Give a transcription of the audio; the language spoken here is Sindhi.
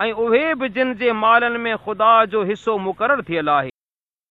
ऐं उहे बि जिन जे मालनि में ख़ुदा जो हिसो मुक़ररु थियल आहे।